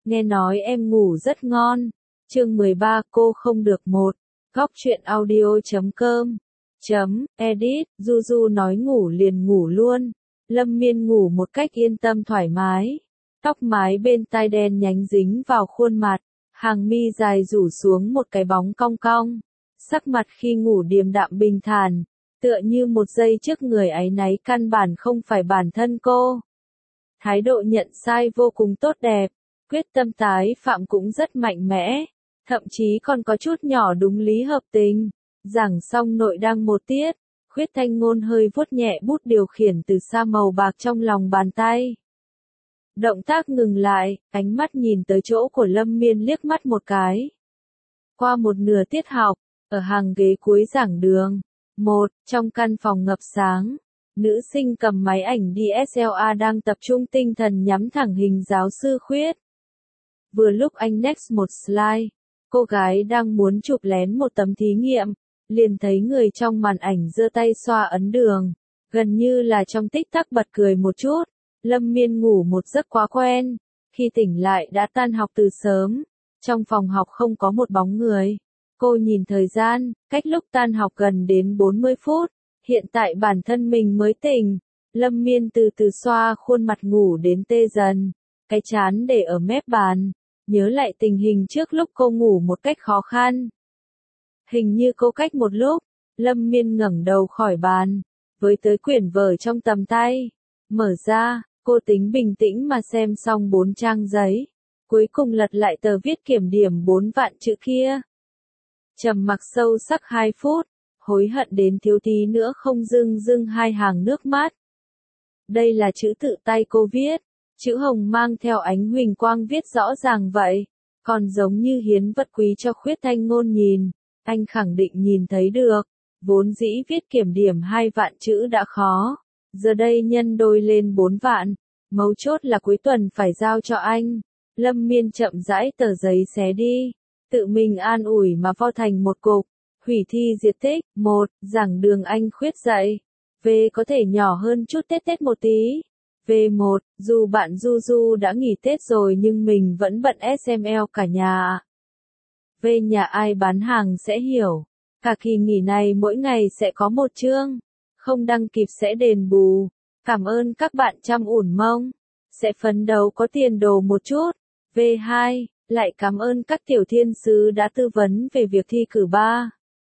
nghe nói em ngủ rất ngon. Chương 13 cô không được một. Góc truyện audio.com.edit. Du nói ngủ liền ngủ luôn. Lâm Miên ngủ một cách yên tâm thoải mái. Tóc mái bên tai đen nhánh dính vào khuôn mặt, hàng mi dài rủ xuống một cái bóng cong cong. Sắc mặt khi ngủ điềm đạm bình thản, tựa như một giây trước người áy náy căn bản không phải bản thân cô. Thái độ nhận sai vô cùng tốt đẹp, quyết tâm tái phạm cũng rất mạnh mẽ, thậm chí còn có chút nhỏ đúng lý hợp tình. Giảng xong nội đăng một tiết, Khuyết Thanh Ngôn hơi vuốt nhẹ bút điều khiển từ xa màu bạc trong lòng bàn tay. Động tác ngừng lại, ánh mắt nhìn tới chỗ của Lâm Miên liếc mắt một cái. Qua một nửa tiết học, ở hàng ghế cuối giảng đường, trong căn phòng ngập sáng, nữ sinh cầm máy ảnh DSLR đang tập trung tinh thần nhắm thẳng hình giáo sư Khuyết. Vừa lúc anh next một slide, cô gái đang muốn chụp lén một tấm thí nghiệm, liền thấy người trong màn ảnh giơ tay xoa ấn đường, gần như là trong tích tắc bật cười một chút. Lâm Miên ngủ một giấc quá quen, khi tỉnh lại đã tan học từ sớm, trong phòng học không có một bóng người. Cô nhìn thời gian, cách lúc tan học gần đến 40 phút, hiện tại bản thân mình mới tỉnh. Lâm Miên từ từ xoa khuôn mặt ngủ đến tê dần, cái trán để ở mép bàn, nhớ lại tình hình trước lúc cô ngủ một cách khó khăn. Hình như cô cách một lúc, Lâm Miên ngẩng đầu khỏi bàn, với tới quyển vở trong tầm tay, mở ra. Cô tính bình tĩnh mà xem xong 4 trang giấy, cuối cùng lật lại tờ viết kiểm điểm 4 vạn chữ kia. Trầm mặc sâu sắc 2 phút, hối hận đến thiếu tí nữa không dưng 2 hàng nước mắt. Đây là chữ tự tay cô viết, chữ hồng mang theo ánh huỳnh quang viết rõ ràng vậy, còn giống như hiến vật quý cho Khuyết Thanh Ngôn nhìn, anh khẳng định nhìn thấy được, vốn dĩ viết kiểm điểm 2 vạn chữ đã khó. Giờ đây nhân đôi lên 4 vạn, mấu chốt là cuối tuần phải giao cho anh. Lâm Miên chậm rãi tờ giấy xé đi, tự mình an ủi mà vo thành một cục. Hủy thi diệt tích, giảng đường anh Khuyết dạy. V có thể nhỏ hơn chút Tết một tí. V1, dù bạn Du đã nghỉ Tết rồi nhưng mình vẫn bận SML cả nhà. V nhà ai bán hàng sẽ hiểu. Cả kỳ nghỉ này mỗi ngày sẽ có một chương. Không đăng kịp sẽ đền bù. Cảm ơn các bạn chăm ủn mông. Sẽ phấn đấu có tiền đồ một chút. V2, lại cảm ơn các tiểu thiên sứ đã tư vấn về việc thi cử 3.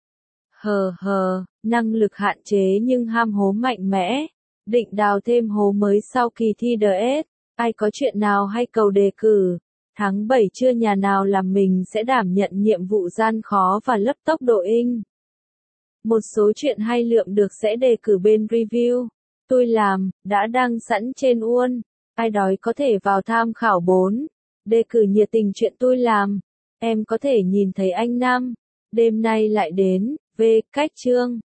Năng lực hạn chế nhưng ham hố mạnh mẽ. Định đào thêm hố mới sau kỳ thi DS. Ai có chuyện nào hay cầu đề cử. Tháng 7 chưa nhà nào làm mình sẽ đảm nhận nhiệm vụ gian khó và lấp tốc độ in. Một số chuyện hay lượm được sẽ đề cử bên review. Tôi làm, đã đăng sẵn trên Uôn. Ai đói có thể vào tham khảo 4. Đề cử nhiệt tình chuyện tôi làm. Em có thể nhìn thấy anh Nam. Đêm nay lại đến, cách chương.